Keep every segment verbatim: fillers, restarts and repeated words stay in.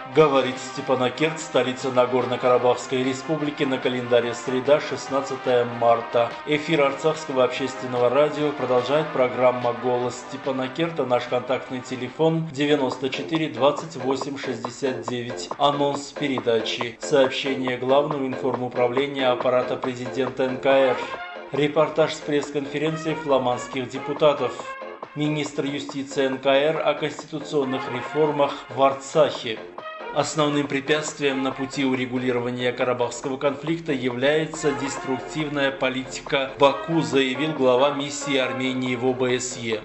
Говорит Степанакерт, столица Нагорно-Карабахской республики, на календаре среда, шестнадцатое марта. Эфир Арцахского общественного радио продолжает программа «Голос Степанакерта». Наш контактный телефон девяносто четыре двадцать восемь шестьдесят девять. Анонс передачи. Сообщение Главного информуправления аппарата президента эн ка эр. Репортаж с пресс-конференции фламандских депутатов. Министр юстиции эн ка эр о конституционных реформах в Арцахе. Основным препятствием на пути урегулирования карабахского конфликта является деструктивная политика Баку, заявил глава миссии Армении в о бэ эс е.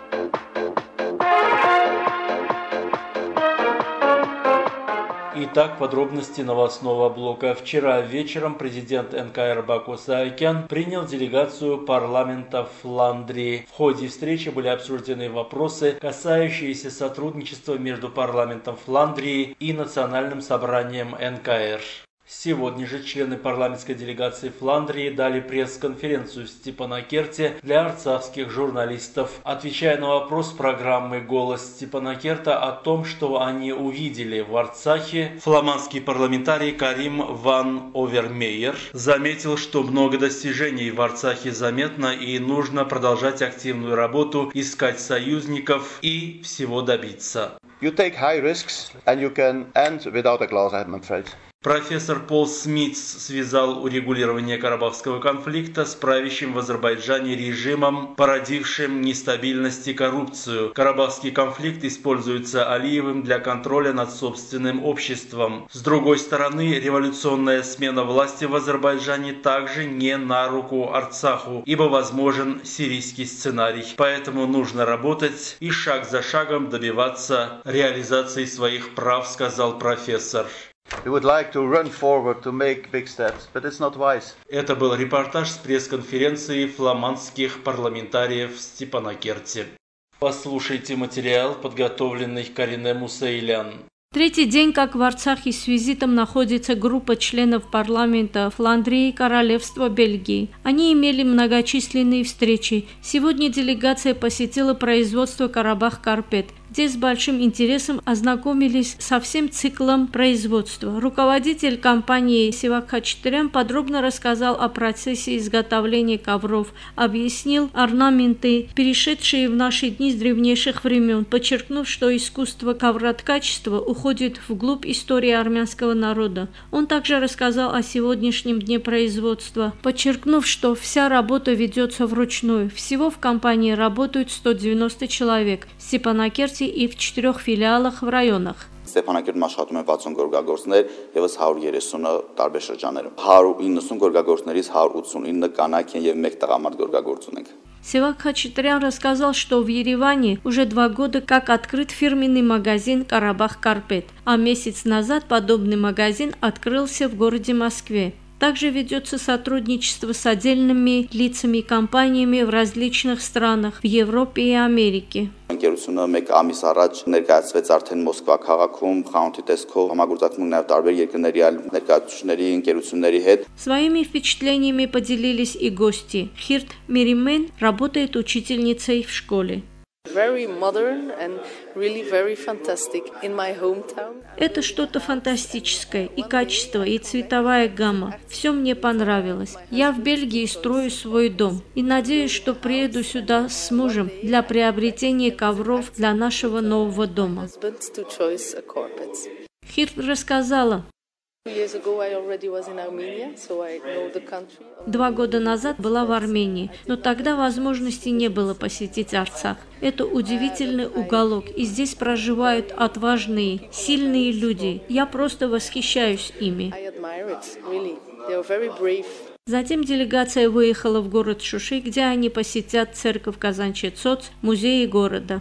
Итак, подробности новостного блока. Вчера вечером президент эн ка эр Баку Саакян принял делегацию парламента Фландрии. В ходе встречи были обсуждены вопросы, касающиеся сотрудничества между парламентом Фландрии и Национальным собранием эн ка эр. Сегодня же члены парламентской делегации Фландрии дали пресс-конференцию в Степанакерте для арцахских журналистов, отвечая на вопрос программы «Голос Степанакерта» о том, что они увидели в Арцахе. Фламандский парламентарий Карим ван Овермейер заметил, что много достижений в Арцахе заметно и нужно продолжать активную работу, искать союзников и всего добиться. You take high risks and you can end without a glass, I'm afraid. Профессор Пол Смитс связал урегулирование карабахского конфликта с правящим в Азербайджане режимом, породившим нестабильность и коррупцию. Карабахский конфликт используется Алиевым для контроля над собственным обществом. С другой стороны, революционная смена власти в Азербайджане также не на руку Арцаху, ибо возможен сирийский сценарий. Поэтому нужно работать и шаг за шагом добиваться реализации своих прав, сказал профессор. We would like to run forward to make big steps, but it's not wise. Это был репортаж с пресс-конференции фламандских парламентариев в Степанакерте. Послушайте материал, подготовленный Карине Мусейлян. Третий день, как в Арцахе с визитом находится группа членов парламента Фландрии и Королевства Бельгии. Они имели многочисленные встречи. Сегодня делегация посетила производство Карабах Карпет, где с большим интересом ознакомились со всем циклом производства. Руководитель компании Севак Хачатурян подробно рассказал о процессе изготовления ковров, объяснил орнаменты, перешедшие в наши дни с древнейших времен, подчеркнув, что искусство ковроткачества уходит вглубь истории армянского народа. Он также рассказал о сегодняшнем дне производства, подчеркнув, что вся работа ведется вручную. Всего в компании работают сто девяносто человек в Степанакерте и в четырех филиалах в районах. Ստեփանակերտում աշխատում են վաթսուն գորգագործներ, եւս հարյուր երեսունը տարբեր շրջաններում։ հարյուր իննսուն գորգագործներից հարյուր ութսունինը կանայք են եւ մեկ տղամարդ գորգագործ ունենք։ Севак Хачатурян рассказал, что в Ереване уже два года как открыт фирменный магазин «Карабах Карпет», а месяц назад подобный магазин открылся в городе Москве. Также ведется сотрудничество с отдельными лицами и компаниями в различных странах в Европе и Америке. Ընկերությունը մեկ ամիս առաջ ներկայացվեց արդեն Մոսկվա քաղաքում խանութի տեսքով համագործակցում նաև տարբեր երկրների այլ ներկայացուցիչների ընկերությունների հետ. Своими впечатлениями поделились и гости. Хирт Меримен работает учительницей в школе. Very modern and really very fantastic in my hometown. Это что-то фантастическое, и качество, и цветовая гамма. Все мне понравилось. Я в Бельгии строю свой дом и надеюсь, что приеду сюда с мужем для приобретения ковров для нашего нового дома. Хирт рассказала. Два года назад была в Армении, но тогда возможности не было посетить Арцах. Это удивительный уголок, и здесь проживают отважные, сильные люди. Я просто восхищаюсь ими. Затем делегация выехала в город Шуши, где они посетят церковь Казанчи-Цоц, музей города.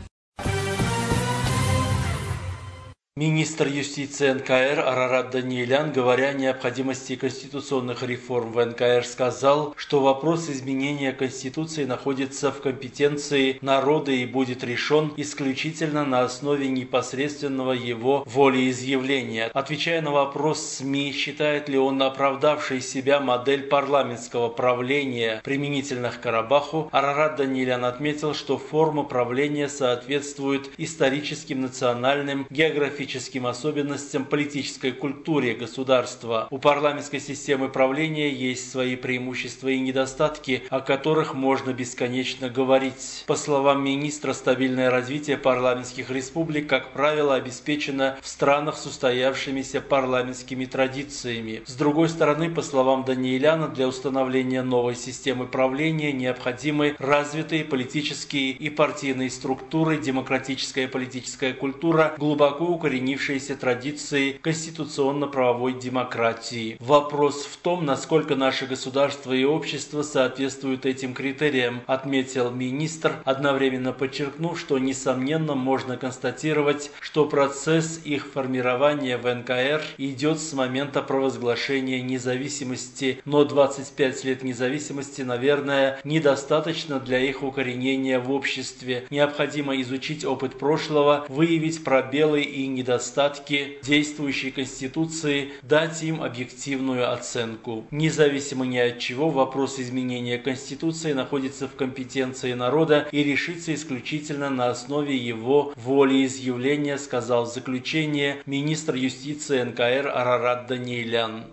Министр юстиции эн ка эр Арарат Даниэлян, говоря о необходимости конституционных реформ в эн ка эр, сказал, что вопрос изменения Конституции находится в компетенции народа и будет решен исключительно на основе непосредственного его волеизъявления. Отвечая на вопрос СМИ, считает ли он оправдавшей себя модель парламентского правления применительно к Карабаху, Арарат Даниэлян отметил, что форма правления соответствует историческим, национальным, географическим специфическим особенностям политической культуры государства. У парламентской системы правления есть свои преимущества и недостатки, о которых можно бесконечно говорить. По словам министра, стабильное развитие парламентских республик, как правило, обеспечено в странах с устоявшимися парламентскими традициями. С другой стороны, по словам Даниэляна, для установления новой системы правления необходимы развитые политические и партийные структуры, демократическая политическая культура, глубоко укоренившиеся традиции конституционно-правовой демократии. Вопрос в том, насколько наше государство и общество соответствуют этим критериям, отметил министр, одновременно подчеркнув, что несомненно можно констатировать, что процесс их формирования в эн ка эр идет с момента провозглашения независимости, но двадцать пять лет независимости, наверное, недостаточно для их укоренения в обществе. Необходимо изучить опыт прошлого, выявить пробелы и недостатки действующей Конституции, дать им объективную оценку. Независимо ни от чего, вопрос изменения Конституции находится в компетенции народа и решится исключительно на основе его волеизъявления, сказал в заключение министр юстиции эн ка эр Арарат Даниэлян.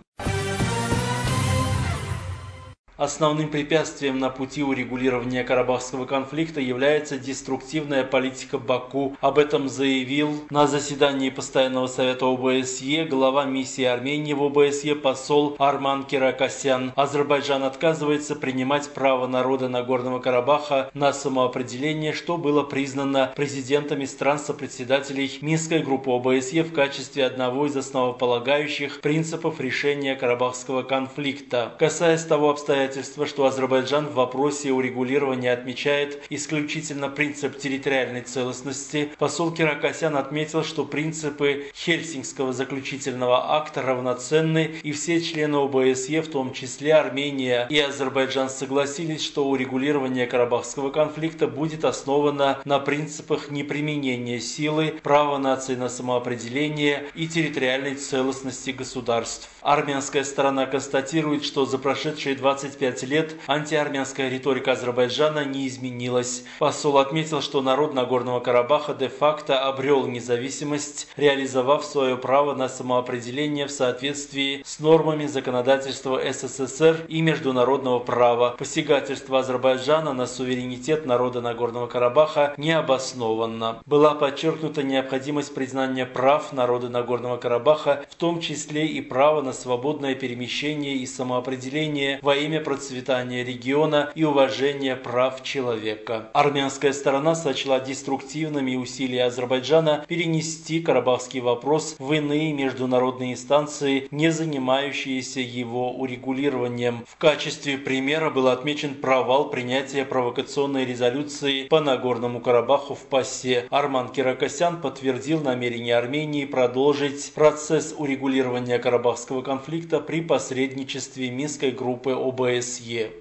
Основным препятствием на пути урегулирования Карабахского конфликта является деструктивная политика Баку. Об этом заявил на заседании Постоянного совета о бэ эс е глава миссии Армении в о бэ эс е посол Арман Киракосян. Азербайджан отказывается принимать право народа Нагорного Карабаха на самоопределение, что было признано президентами стран-сопредседателей Минской группы о бэ эс е в качестве одного из основополагающих принципов решения Карабахского конфликта. Касаясь того обстоятельства, что Азербайджан в вопросе урегулирования отмечает исключительно принцип территориальной целостности, посол Киракосян отметил, что принципы Хельсинкского заключительного акта равноценны, и все члены о бэ эс е, в том числе Армения и Азербайджан, согласились, что урегулирование Карабахского конфликта будет основано на принципах неприменения силы, права наций на самоопределение и территориальной целостности государств. Армянская сторона констатирует, что за прошедшие двадцать пять лет антиармянская риторика Азербайджана не изменилась. Посол отметил, что народ Нагорного Карабаха де-факто обрел независимость, реализовав свое право на самоопределение в соответствии с нормами законодательства эс эс эс эр и международного права. Посягательство Азербайджана на суверенитет народа Нагорного Карабаха не обосновано. Была подчеркнута необходимость признания прав народа Нагорного Карабаха, в том числе и право на свободное перемещение и самоопределение во имя процветания региона и уважения прав человека. Армянская сторона сочла деструктивными усилия Азербайджана перенести карабахский вопрос в иные международные инстанции, не занимающиеся его урегулированием. В качестве примера был отмечен провал принятия провокационной резолюции по Нагорному Карабаху в ПАСЕ. Арман Киракосян подтвердил намерение Армении продолжить процесс урегулирования карабахского конфликта при посредничестве Минской группы о бэ эс е.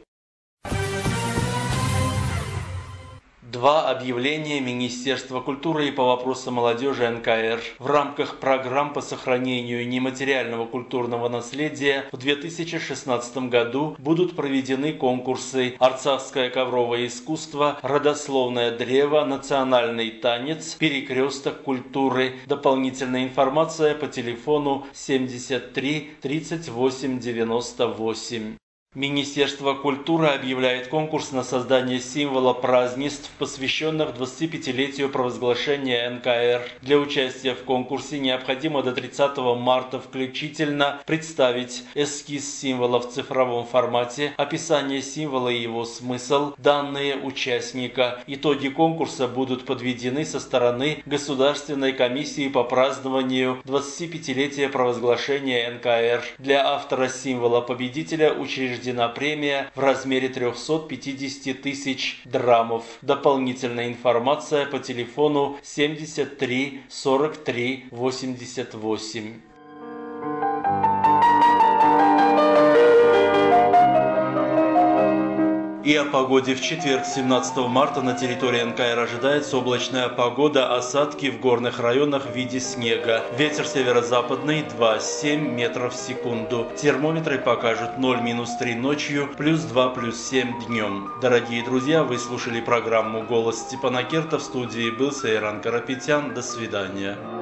Два объявления Министерства культуры и по вопросам молодежи эн ка эр. В рамках программ по сохранению нематериального культурного наследия в две тысячи шестнадцатом году будут проведены конкурсы «Арцахское ковровое искусство», «Родословное древо», «Национальный танец», «Перекресток культуры». Дополнительная информация по телефону семьдесят три тридцать восемь девяносто восемь. Министерство культуры объявляет конкурс на создание символа празднеств, посвященных двадцатипятилетию провозглашения эн ка эр. Для участия в конкурсе необходимо до тридцатого марта включительно представить эскиз символа в цифровом формате, описание символа и его смысл, данные участника. Итоги конкурса будут подведены со стороны Государственной комиссии по празднованию двадцатипятилетия провозглашения эн ка эр. Для автора символа победителя учреждена премия в размере трехсот пятидесяти тысяч драмов. Дополнительная информация по телефону семьдесят три сорок три восемьдесят восемь. И о погоде. В четверг, семнадцатого марта, на территории эн ка эр ожидается облачная погода, осадки в горных районах в виде снега. Ветер северо-западный два семь метров в секунду. Термометры покажут ноль минус три ночью, плюс два плюс семь днем. Дорогие друзья, вы слушали программу «Голос Степана Керта». В студии был Сейран Карапетян. До свидания.